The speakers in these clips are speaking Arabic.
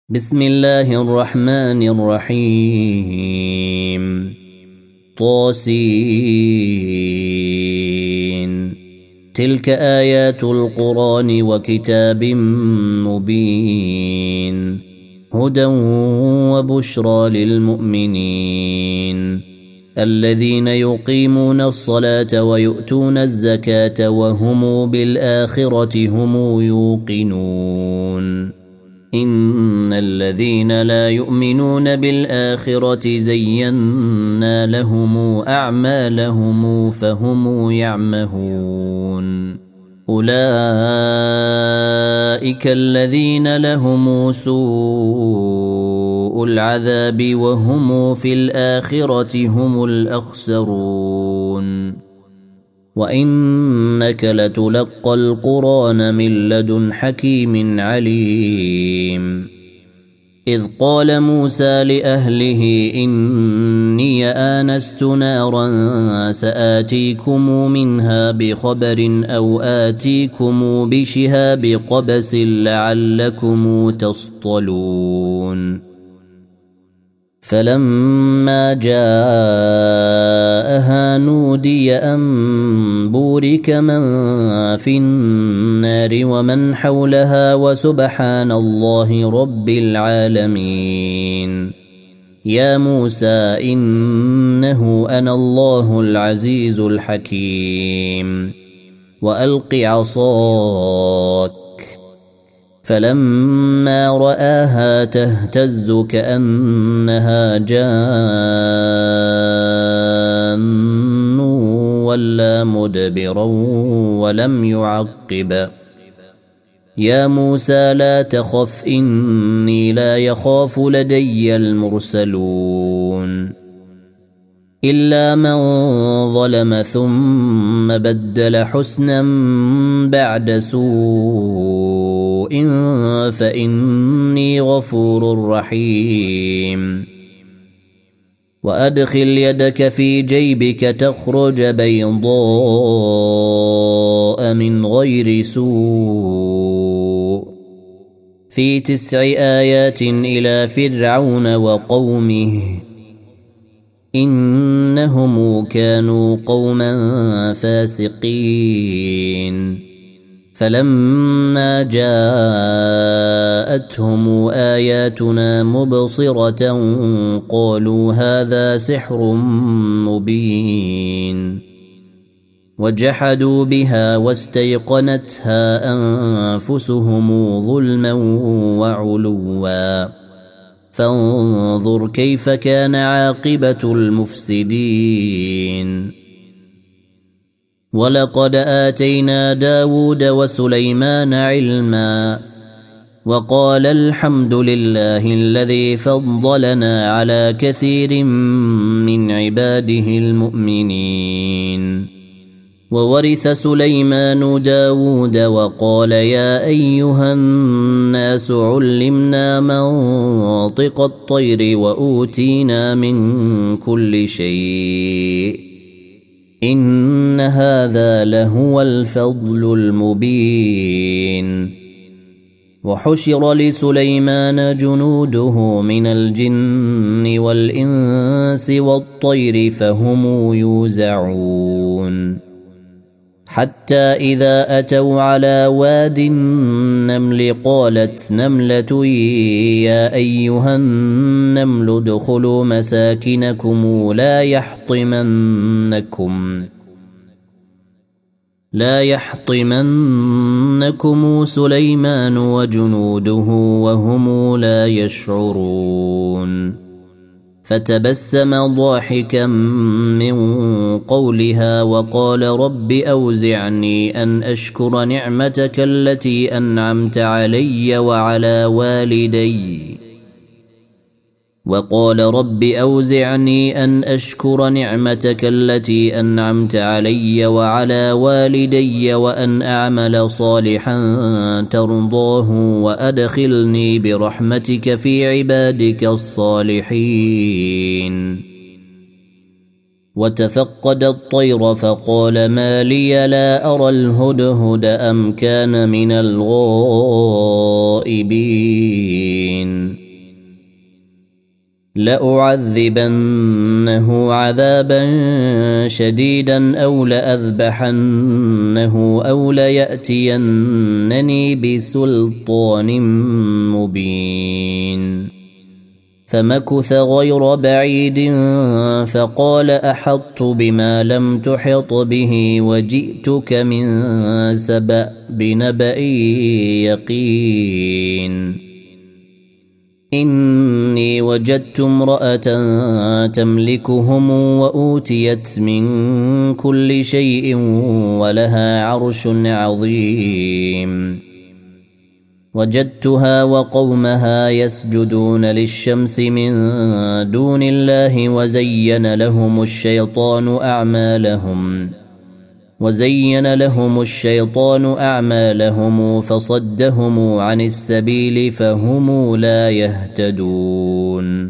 بسم الله الرحمن الرحيم طاسين تلك آيات القرآن وكتاب مبين هدى وبشرى للمؤمنين الذين يقيمون الصلاة ويؤتون الزكاة وهم بالآخرة هم يوقنون إن الذين لا يؤمنون بالآخرة زينا لهم أعمالهم فهم يعمهون أولئك الذين لهم سوء العذاب وهم في الآخرة هم الأخسرون وإنك لتلقى القرآن من لدن حكيم عليم إذ قال موسى لأهله إني آنست نارا سآتيكم منها بخبر أو آتيكم بشهاب قبس لعلكم تصطلون فلما جاءها نودي أن بورك من في النار ومن حولها وسبحان الله رب العالمين يا موسى إنه أنا الله العزيز الحكيم وألق عصاك فلما رآها تهتز كأنها جان ولا مدبرا ولم يعقب يا موسى لا تخف إني لا يخاف لدي المرسلون إلا من ظلم ثم بدل حسنا بعد سوء فإني غفور رحيم وأدخل يدك في جيبك تخرج بيضاء من غير سوء في 9 آيات إلى فرعون وقومه إنهم كانوا قوما فاسقين فلما جاءتهم آياتنا مبصرة قالوا هذا سحر مبين وجحدوا بها واستيقنتها أنفسهم ظلما وعلوا فانظر كيف كان عاقبة المفسدين ولقد آتينا داود وسليمان علما وقال الحمد لله الذي فضلنا على كثير من عباده المؤمنين وورث سليمان داود وقال يا أيها الناس علمنا منطق الطير وأوتينا من كل شيء إن هذا لهو الفضل المبين وحشر لسليمان جنوده من الجن والإنس والطير فهم يوزعون حتى إذا أتوا على واد النمل قالت نملة يا أيها النمل ادخلوا مساكنكم لا يحطمنكم سليمان وجنوده وهم لا يشعرون فتبسم ضاحكا من قولها وقال رب أوزعني أن أشكر نعمتك التي أنعمت علي وعلى والدي وأن أعمل صالحا ترضاه وأدخلني برحمتك في عبادك الصالحين وتفقد الطير فقال ما لي لا أرى الهدهد أم كان من الغائبين لأعذبنه عذابا شديدا أو لأذبحنه أو ليأتينني بسلطان مبين. فمكث غير بعيد فقال أحطت بما لم تحط به وجئتك من سبأ بنبأ يقين. إني وجدت امرأة تملكهم وأوتيت من كل شيء ولها عرش عظيم. وجدتها وقومها يسجدون للشمس من دون الله وزين لهم الشيطان أعمالهم فصدهم عن السبيل فهم لا يهتدون.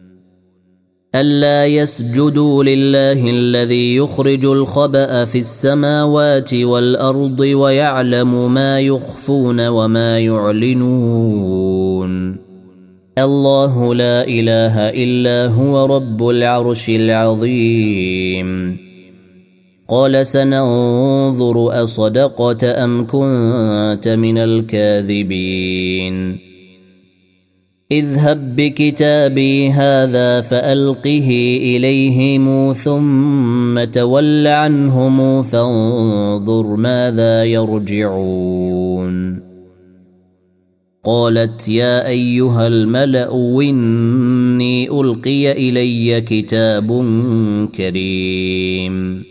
ألا يسجدوا لله الذي يخرج الخبأ في السماوات والأرض ويعلم ما يخفون وما يعلنون. الله لا إله إلا هو رب العرش العظيم. قال سننظر أصدقت أم كنت من الكاذبين. اذهب بكتابي هذا فألقه إليهم ثم تول عنهم فانظر ماذا يرجعون. قالت يا أيها الملأ إني ألقي إلي كتاب كريم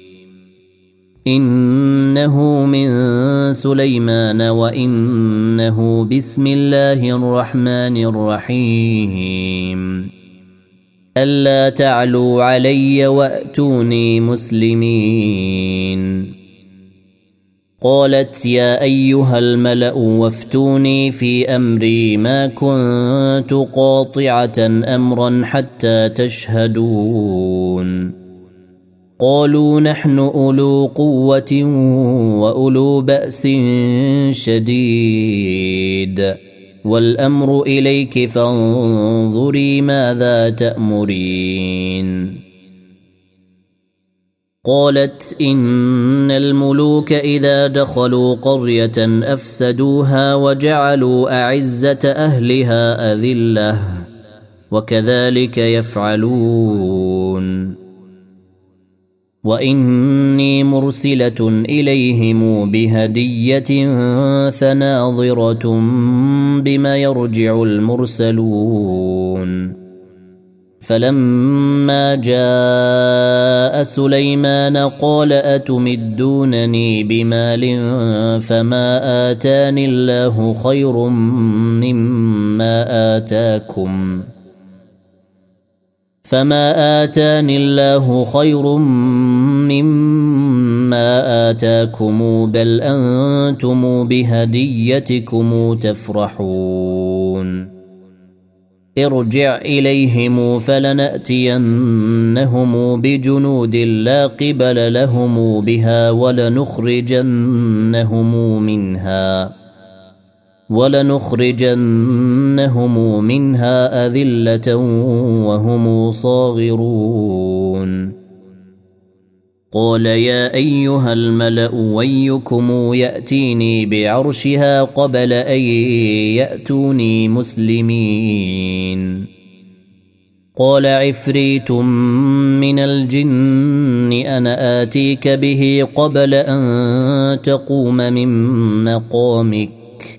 إنه من سليمان وإنه بسم الله الرحمن الرحيم. ألا تعلوا علي وأتوني مسلمين. قالت يا أيها الملأ وافتوني في أمري ما كنت قاطعة أمرا حتى تشهدون. قالوا نحن أولو قوة وأولو بأس شديد والأمر إليك فانظري ماذا تأمرين. قالت إن الملوك إذا دخلوا قرية أفسدوها وجعلوا أعزة أهلها أذلة وكذلك يفعلون. وإني مرسلة إليهم بهدية فناظرة بما يرجع المرسلون. فلما جاء سليمان قال أتمدونني بمال فما آتاني الله خير مما آتاكم بل أنتم بهديتكم تفرحون. ارجع إليهم فلنأتينهم بجنود لا قبل لهم بها ولنخرجنهم منها أذلة وهم صاغرون. قال يا أيها الملأ ويكم يأتيني بعرشها قبل أن يأتوني مسلمين. قال عفريت من الجن أنا آتيك به قبل أن تقوم من مقامك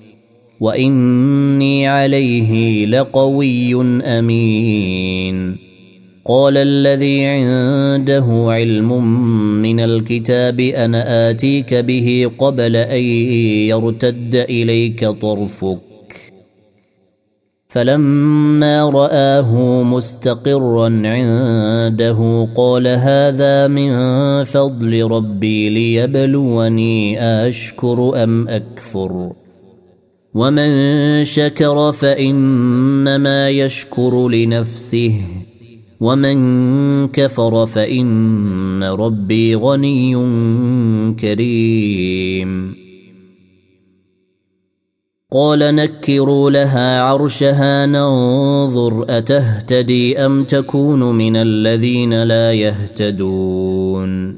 وإني عليه لقوي أمين. قال الذي عنده علم من الكتاب أنا آتيك به قبل أن يرتد إليك طرفك. فلما رآه مستقرا عنده قال هذا من فضل ربي ليبلوني أشكر أم أكفر. ومن شكر فإنما يشكر لنفسه ومن كفر فإن ربي غني كريم. قال نكروا لها عرشها ننظر أتهتدي أم تكون من الذين لا يهتدون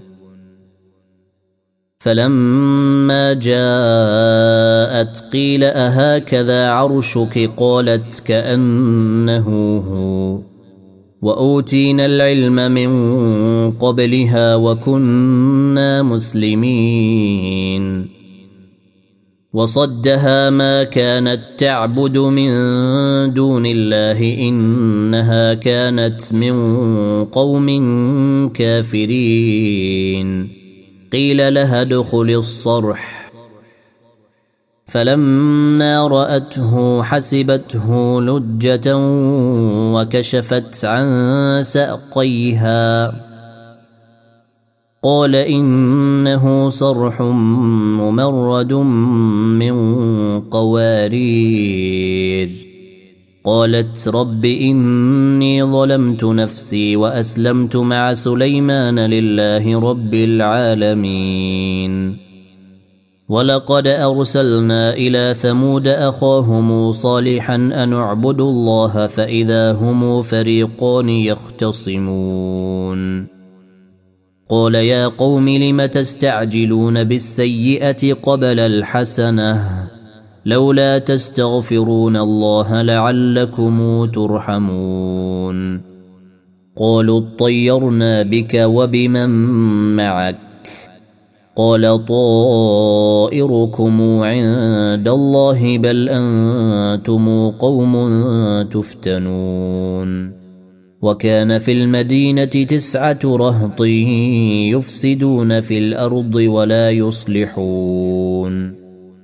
فلما جاءت قيل أهكذا عرشك قالت كأنه هو وأوتينا العلم من قبلها وكنا مسلمين وصدها ما كانت تعبد من دون الله إنها كانت من قوم كافرين قيل لها ادخل الصرح فلما رأته حسبته لجة وكشفت عن ساقيها قال إنه صرح ممرد من قوارير قالت رب إني ظلمت نفسي وأسلمت مع سليمان لله رب العالمين ولقد أرسلنا إلى ثمود أخاهم صالحا أن اعبدوا الله فإذا هم فريقان يختصمون قال يا قوم لم تستعجلون بالسيئة قبل الحسنة لولا تستغفرون الله لعلكم ترحمون قالوا اطيرنا بك وبمن معك قال طائركم عند الله بل أنتم قوم تفتنون وكان في المدينة 9 رهط يفسدون في الأرض ولا يصلحون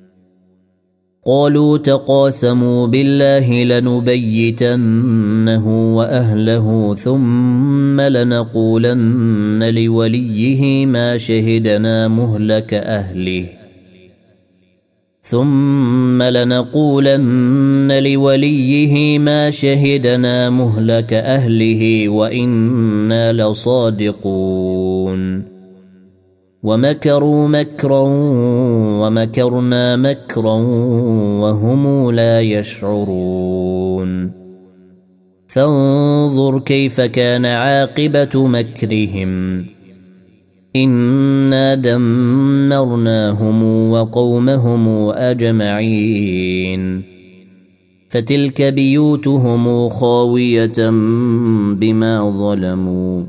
قالوا تقاسموا بالله لنبيتنه وأهله ثم لنقولن لوليه ما شهدنا مهلك أهله وإنا لصادقون ومكروا مكرا ومكرنا مكرا وهم لا يشعرون فانظر كيف كان عاقبة مكرهم إنا دمرناهم وقومهم أجمعين فتلك بيوتهم خاوية بما ظلموا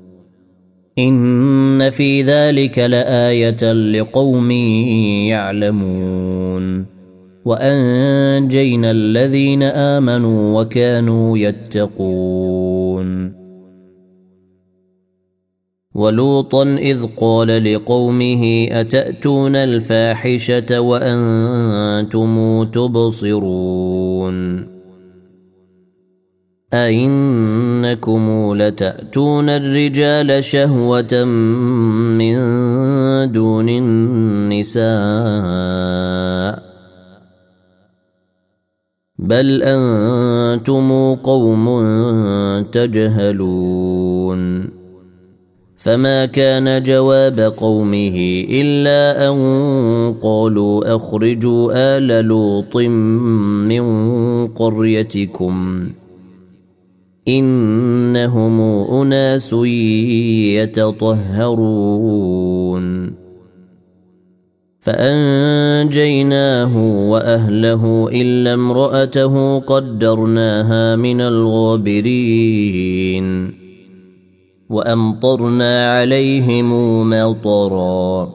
إن في ذلك لآية لقوم يعلمون وأنجينا الذين آمنوا وكانوا يتقون ولوطا إذ قال لقومه أتأتون الفاحشة وأنتم تبصرون أئنكم لتأتون الرجال شهوة من دون النساء بل أنتم قوم تجهلون فما كان جواب قومه إلا أن قالوا أخرجوا آل لوط من قريتكم إنهم أناس يتطهرون فأنجيناه وأهله إلا امرأته قدرناها من الغابرين وأمطرنا عليهم مطرا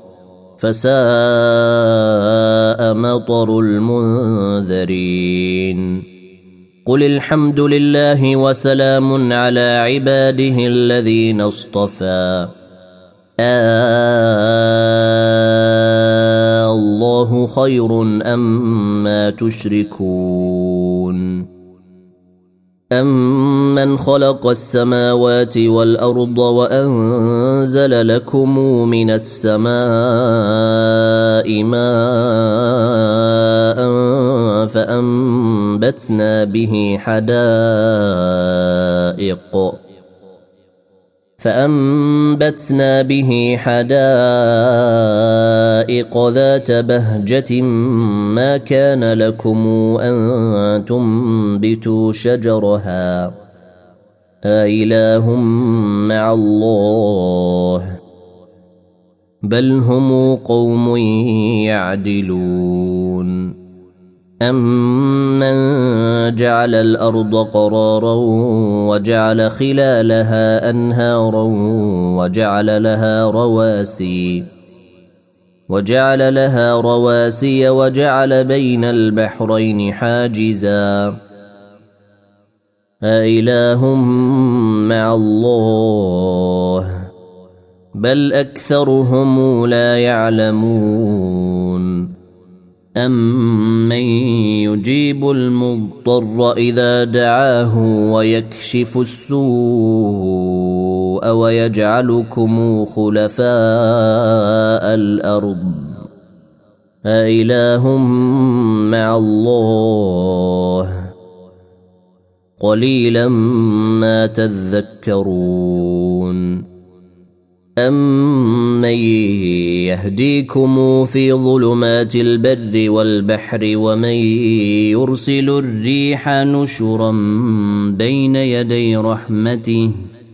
فساء مطر المنذرين قل الحمد لله وسلام على عباده الذين اصطفى الله خير أما تشركون أمن خلق السماوات والأرض وأنزل لكم من السماء ماء فأنبتنا به حدائق ذات بهجة ما كان لكم أن تنبتوا شجرها أإله مع الله بل هم قوم يعدلون أمن جعل الأرض قرارا وجعل خلالها أنهارا وجعل لها رواسي وجعل بين البحرين حاجزا أإله مع الله بل أكثرهم لا يعلمون أمن يجيب المضطر إذا دعاه ويكشف السوء ويجعلكم خلفاء الأرض أإله مع الله قليلا ما تذكرون أمن يهديكم في ظلمات البر والبحر ومن يرسل الريح نشرا بين يدي رحمته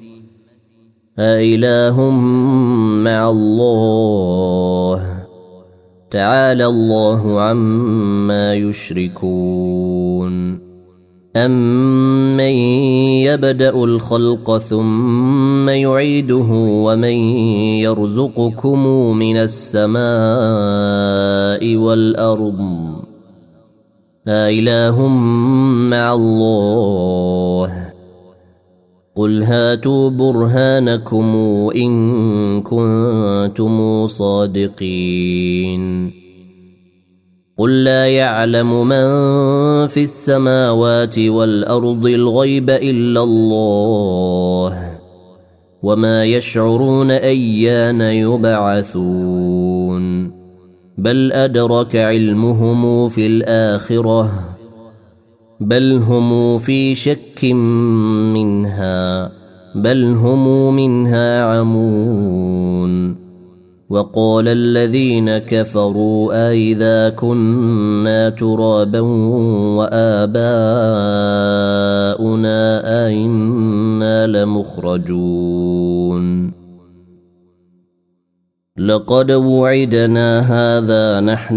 أإله مع الله تعالى الله عما يشركون أمن يبدأ الخلق ثم يعيده ومن يرزقكم من السماء والأرض أإله مع الله قل هاتوا برهانكم إن كنتم صادقين قل لا يعلم من في السماوات والأرض الغيب إلا الله وما يشعرون أيان يبعثون بل أدرك علمهم في الآخرة بل هم في شك منها بل هم منها عمون وقال الذين كفروا أإذا كنا ترابا وآباؤنا أئنا لمخرجون لقد وعدنا هذا نحن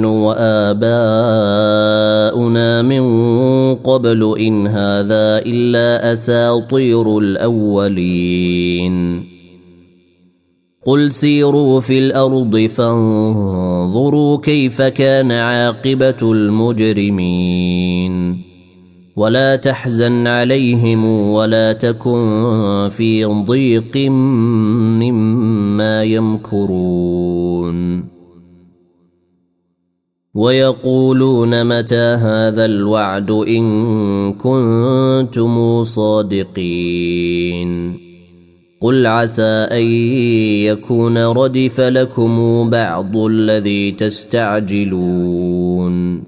وآباؤنا من قبل إن هذا إلا أساطير الأولين قل سيروا في الأرض فانظروا كيف كان عاقبة المجرمين ولا تحزن عليهم ولا تكن في ضيق مما يمكرون ويقولون متى هذا الوعد إن كنتم صادقين قل عسى أن يكون ردف لكم بعض الذي تستعجلون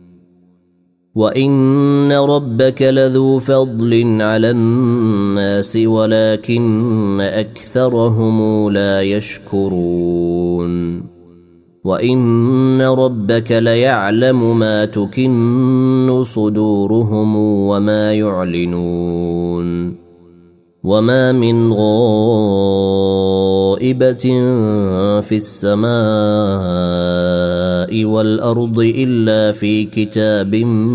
وإن ربك لذو فضل على الناس ولكن أكثرهم لا يشكرون وإن ربك ليعلم ما تكن صدورهم وما يعلنون وما من غائبة في السماء والأرض إلا في كتاب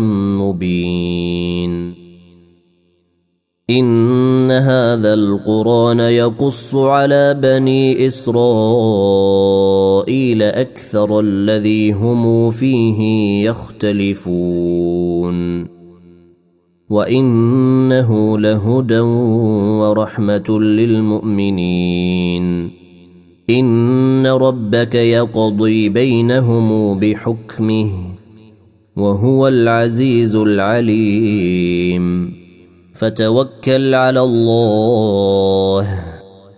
مبين إن هذا القرآن يقص على بني إسرائيل أكثر الذي هم فيه يختلفون وإنه لهدى ورحمة للمؤمنين إن ربك يقضي بينهم بحكمه وهو العزيز العليم فتوكل على الله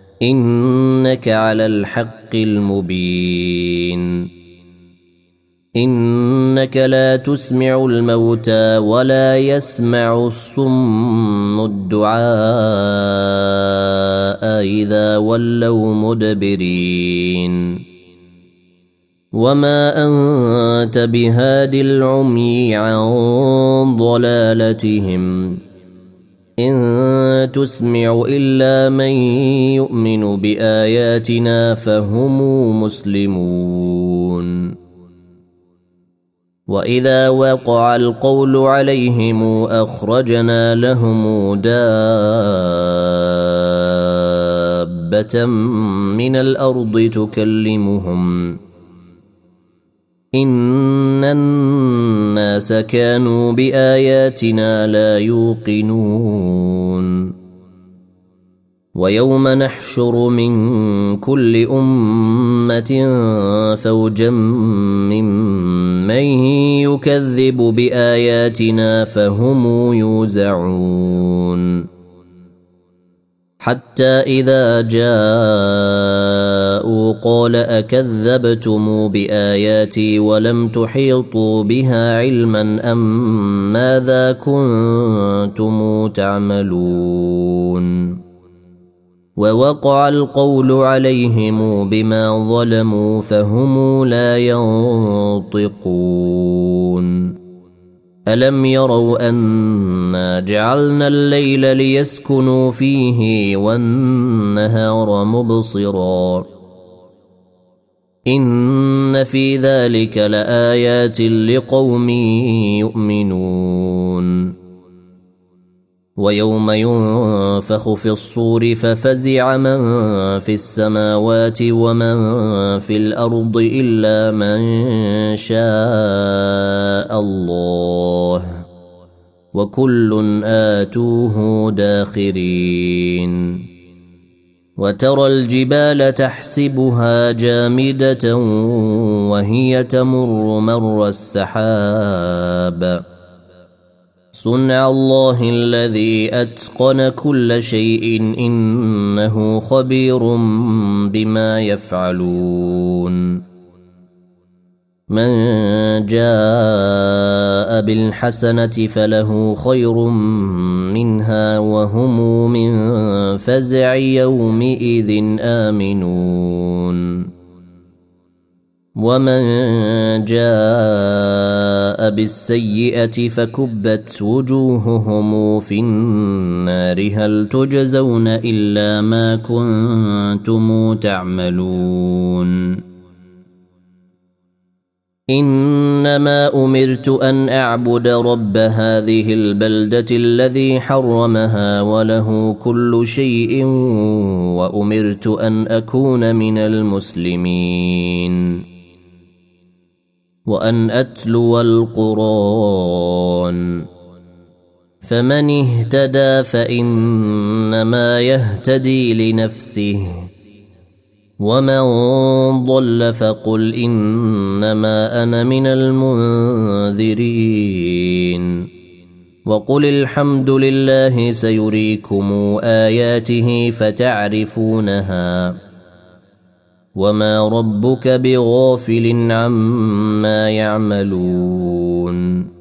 إنك على الحق المبين إنك لا تسمع الموتى ولا يسمع الصم الدعاء إذا ولوا مدبرين وما أنت بهاد العمي عن ضلالتهم إن تسمع إلا من يؤمن بآياتنا فهم مسلمون وإذا وقع القول عليهم أخرجنا لهم دابة من الأرض تكلمهم إن الناس كانوا بآياتنا لا يوقنون ويوم نحشر من كل أمة فوجا ممن يكذب بآياتنا فهم يوزعون حتى إذا جاءوا قال أكذبتم بآياتي ولم تحيطوا بها علما أم ماذا كنتم تعملون ووقع القول عليهم بما ظلموا فهم لا ينطقون ألم يروا أنا جعلنا الليل ليسكنوا فيه والنهار مبصرا إن في ذلك لآيات لقوم يؤمنون ويوم ينفخ في الصور ففزع من في السماوات ومن في الأرض إلا من شاء الله وكل آتوه داخرين وترى الجبال تحسبها جامدة وهي تمر مر السحاب صنع الله الذي أتقن كل شيء إنه خبير بما يفعلون من جاء بالحسنة فله خير منها وهم من فزع يومئذ آمنون ومن جاء بالسيئة فكبت وجوههم في النار هل تجزون إلا ما كنتم تعملون إنما أمرت أن أعبد رب هذه البلدة الذي حرمها وله كل شيء وأمرت أن أكون من المسلمين وأن أتلو القرآن فمن اهتدى فإنما يهتدي لنفسه ومن ضل فقل إنما أنا من المنذرين وقل الحمد لله سيريكم آياته فتعرفونها وما ربك بغافل عما يعملون